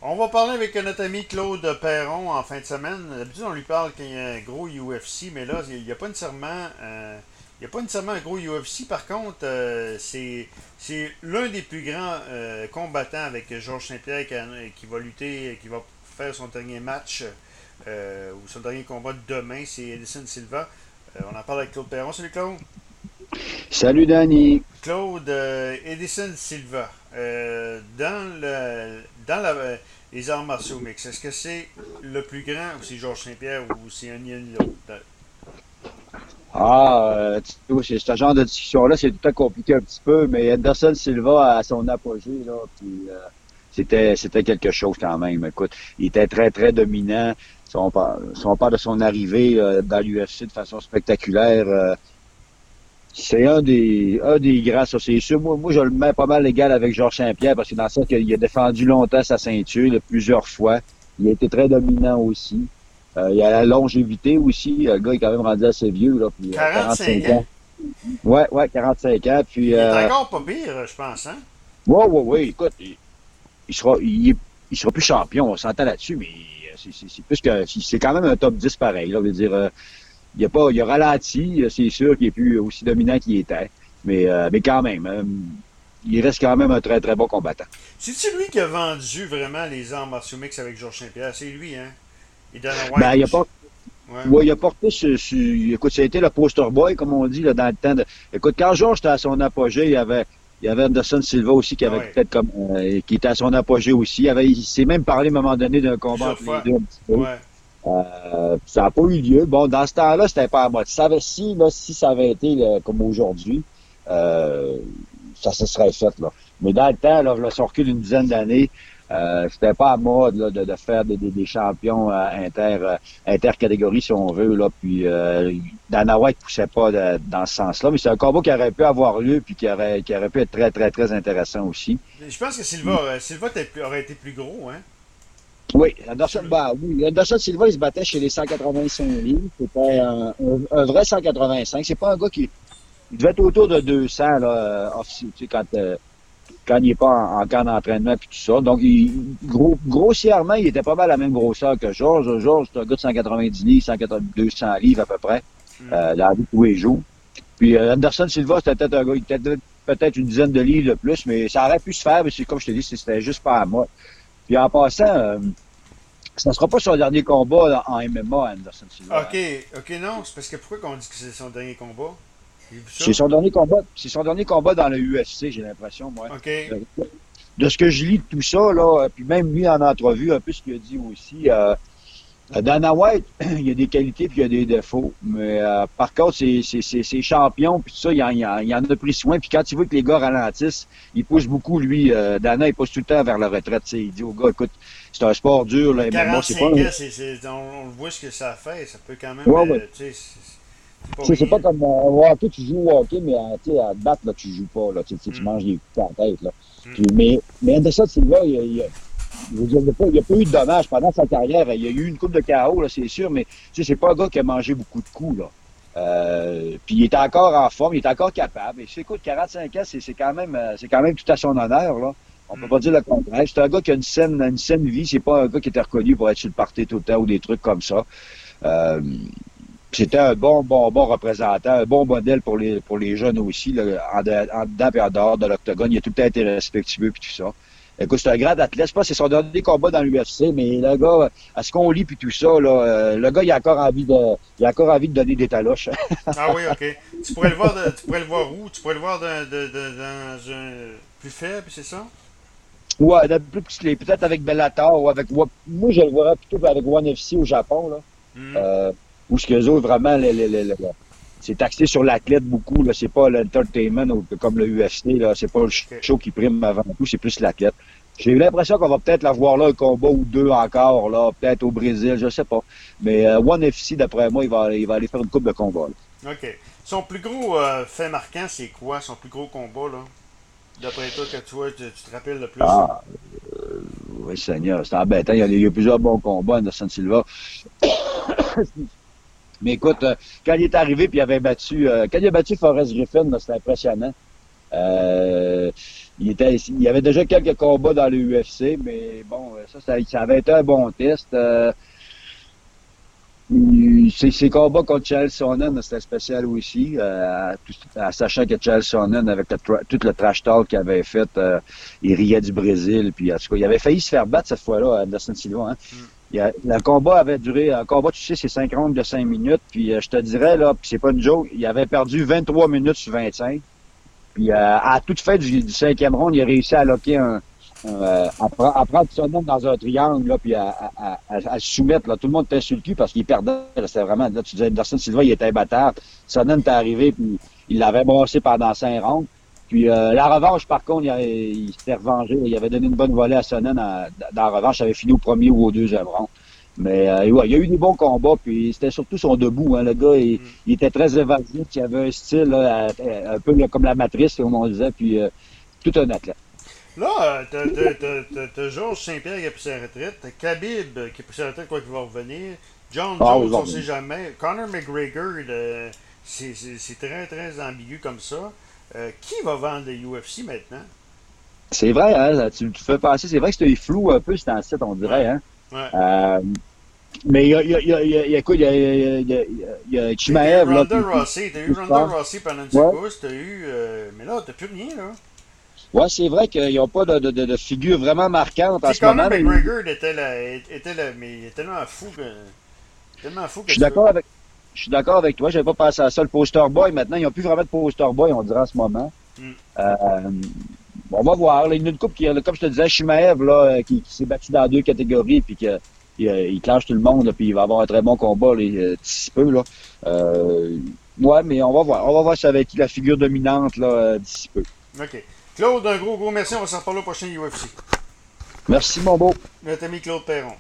On va parler avec notre ami Claude Perron en fin de semaine. D'habitude, on lui parle qu'il y a un gros UFC, mais là, il n'y a pas nécessairement, il y a pas nécessairement un gros UFC. Par contre, c'est l'un des plus grands combattants avec Georges Saint-Pierre qui va lutter, qui va faire son dernier match ou son dernier combat demain. C'est Edison Silva. On en parle avec Claude Perron. Salut Claude. Salut Danny. Claude, Edison Silva, les arts martiaux mixtes, est-ce que c'est le plus grand ou c'est Georges Saint-Pierre ou c'est un ni l'autre? Tu vois, ce genre de discussion-là, c'est tout à compliqué un petit peu, mais Anderson Silva à son apogée, là, puis c'était quelque chose quand même. Écoute, il était très, très dominant. Si on parle de son arrivée dans l'UFC de façon spectaculaire, c'est un des grands, ça c'est sûr. Moi, je le mets pas mal égal avec Georges Saint-Pierre parce que dans le sens qu'il a défendu longtemps sa ceinture, là, plusieurs fois. Il a été très dominant aussi. Il a la longévité aussi. Le gars est quand même rendu assez vieux, là, puis 45 45 ans? ans. Ouais, ouais, 45 ans. Puis Il est encore pas pire, je pense, hein? ouais, ouais, ouais, écoute, il sera plus champion, on s'entend là-dessus, mais c'est plus que c'est quand même un top 10 pareil. Là, je veux dire, il a ralenti, c'est sûr qu'il est plus aussi dominant qu'il était, mais quand même, il reste quand même un très très bon combattant. C'est-tu lui qui a vendu vraiment les arts martiaux mixtes avec Georges Saint-Pierre? C'est lui, hein? Et Dana White Ben, aussi. Ouais. ouais, il a porté écoute, ça a été le poster boy, comme on dit, là, dans le temps de, écoute, quand Georges était à son apogée, il y avait Anderson Silva aussi qui Ah avait ouais. peut-être qui était à son apogée aussi. Il s'est même parlé à un moment donné d'un combat Plusieurs entre les fois. deux un petit peu. Ouais. Ça n'a pas eu lieu. Bon, dans ce temps-là, c'était pas à moi. Tu savais si ça avait été là, comme aujourd'hui, euh, ça se serait fait, là. Mais dans le temps, là, si on recule une dizaine d'années, c'était pas à mode là, de faire des champions intercatégories, si on veut. Là. Puis Dana White poussait pas dans ce sens-là, mais c'est un combat qui aurait pu avoir lieu puis qui aurait pu être très, très, très intéressant aussi. Je pense que Silva aurait été plus gros, hein? Oui, Celui- oui, Anderson Silva, il se battait chez les 185 livres. C'était OK. un vrai 185. C'est pas un gars qui il devait être autour de 200 là, tu sais, quand il n'est pas en camp d'entraînement puis tout ça. Donc, grossièrement, il était pas mal à la même grosseur que Georges. Georges, c'est un gars de 190 livres, 180, 200 livres à peu près, Hmm. dans la vie de tous les jours. Puis Anderson Silva, c'était peut-être un gars, il était peut-être une dizaine de livres de plus, mais ça aurait pu se faire, mais c'est comme je te dis, c'était juste pas à moi. Puis en passant, ça ne sera pas son dernier combat en MMA, Anderson Silva. Hein. OK. OK, non. C'est parce que pourquoi qu'on dit que c'est son dernier combat? J'ai vu C'est ça? son dernier combat. C'est son dernier combat dans le UFC, j'ai l'impression, moi. OK. Euh, De ce que je lis de tout ça, là, puis même lui en entrevue, un peu ce qu'il a dit aussi, Dana White, il y a des qualités puis il y a des défauts. Mais par contre, c'est champion, puis tout ça, il en a pris soin. Puis quand il veut que les gars ralentissent, il pousse beaucoup, lui. Dana, il pousse tout le temps vers la retraite. Tu sais. Il dit aux gars, écoute, c'est un sport dur, Mais là, MMA, c'est pas 45 ans, on le voit ce que ça fait. Ça peut quand même. Ouais, ouais. Tu sais, c'est pas Tu sais, c'est rien. pas comme au hockey, tu joues au hockey, mais tu sais, à te battre, là, tu joues pas. Là, tu Hmm. manges des coups à la tête. Là. Hmm. Mais Anderson Silva, je veux dire, il y a pas eu de dommages pendant sa carrière. Il y a eu une coupe de KO, là, c'est sûr, mais tu sais, c'est pas un gars qui a mangé beaucoup de coups. Là. Puis il est encore en forme, il est encore capable. Et écoute, 45 ans, c'est quand même tout à son honneur. Là. On peut Hmm. pas dire le contraire. C'est un gars qui a une saine vie. C'est pas un gars qui était reconnu pour être sur le party tout le temps ou des trucs comme ça. Euh, C'était un bon, bon, bon représentant, un bon modèle pour les jeunes aussi, là, en dedans et en dehors de l'octogone. Il a tout le temps été respectueux et tout ça. Écoute, c'est un grand athlète. Je pense que c'est son dernier combat dans l'UFC, mais le gars, à ce qu'on lit puis tout ça, là, le gars, il a encore envie de donner des taloches. Ah oui, OK. Tu pourrais le voir où? Tu pourrais le voir dans un plus faible, c'est ça? Ouais, de plus petit, peut-être avec Bellator ou avec moi, je le verrais plutôt avec ONE FC au Japon, là. Hmm. Euh, où ce qu'eux autres, vraiment, c'est axé sur l'athlète beaucoup, là. C'est pas l'entertainment comme le UFC, là. C'est pas le OK. show qui prime avant tout, c'est plus l'athlète. J'ai eu l'impression qu'on va peut-être l'avoir là, un combat ou deux encore, là, peut-être au Brésil, je sais pas. Mais ONE FC, d'après moi, il va aller faire une coupe de combat, là. OK. Son plus gros fait marquant, c'est quoi? Son plus gros combat, là? D'après toi, que tu vois, tu te rappelles le plus, là? Ah, oui, Seigneur, c'est embêtant. Il y a plusieurs bons combats, Anderson Silva. Mais écoute, quand il est arrivé puis il avait battu, quand il a battu Forrest Griffin, là, c'était impressionnant. Il y avait déjà quelques combats dans le UFC, mais bon, ça avait été un bon test. Ses combats contre Chael Sonnen, c'était spécial aussi, sachant que Chael Sonnen, avec tout le trash talk qu'il avait fait, il riait du Brésil, puis en tout cas, il avait failli se faire battre cette fois-là, Anderson Silva. Hein. Le combat avait duré, un combat, tu sais, c'est 5 rounds de 5 minutes, puis je te dirais, là, puis c'est pas une joke, il avait perdu 23 minutes sur 25, puis à toute fin du 5e round, il a réussi à locker à prendre Sonnen dans un triangle, là, puis à le soumettre. Là. Tout le monde était sur le cul parce qu'il perdait. C'était vraiment, là, tu disais, Anderson Silva, il était imbattable. Sonnen était arrivé, puis il l'avait brassé pendant 5 rounds. Puis la revanche, par contre, il s'était revengé. Il avait donné une bonne volée à Sonnen dans la revanche. Ça avait fini au premier ou au deuxième round. Mais ouais, il y a eu des bons combats, puis c'était surtout son debout. Hein. Le gars, il était très évasif. Il avait un style là, un peu là, comme la matrice, comme on disait, puis tout un athlète. Là, t'as Georges Saint-Pierre qui a pris sa retraite, t'as Khabib qui a pris sa retraite, quoi qu'il va revenir, John Jones, on sait jamais, Conor McGregor, c'est très très ambigu comme ça. Qui va vendre le UFC maintenant? C'est vrai, hein, tu fais penser, c'est vrai que c'était flou un peu, c'est un site, on Ouais, dirait, hein. ouais. Mais écoute, il y a T'as eu Chimaev, là, Ronda Rousey, t'as eu puis je Ronda pense. Rousey pendant une Ouais. secousse, t'as eu. Mais là, t'as plus rien, là. Ouais, c'est vrai qu'ils n'ont pas de figure vraiment marquante Tu en sais, ce Conor moment, mais McGregor mais il est tellement fou je suis que ça. d'accord avec, je suis d'accord avec toi, j'avais pas pensé à ça. Le poster boy, maintenant, ils n'ont plus vraiment de poster boy, on dirait en ce moment. Hmm. Euh, on va voir, là, il y a une coupe comme je te disais, Chimaev, là, qui s'est battu dans 2 catégories, puis il clenche tout le monde, là, puis il va avoir un très bon combat là, d'ici peu, là. Ouais, mais on va voir. On va voir si ça va être la figure dominante, là, d'ici peu. Ok. Claude, un gros merci, on va s'en reparler au prochain UFC. Merci, mon beau. Notre ami Claude Perron.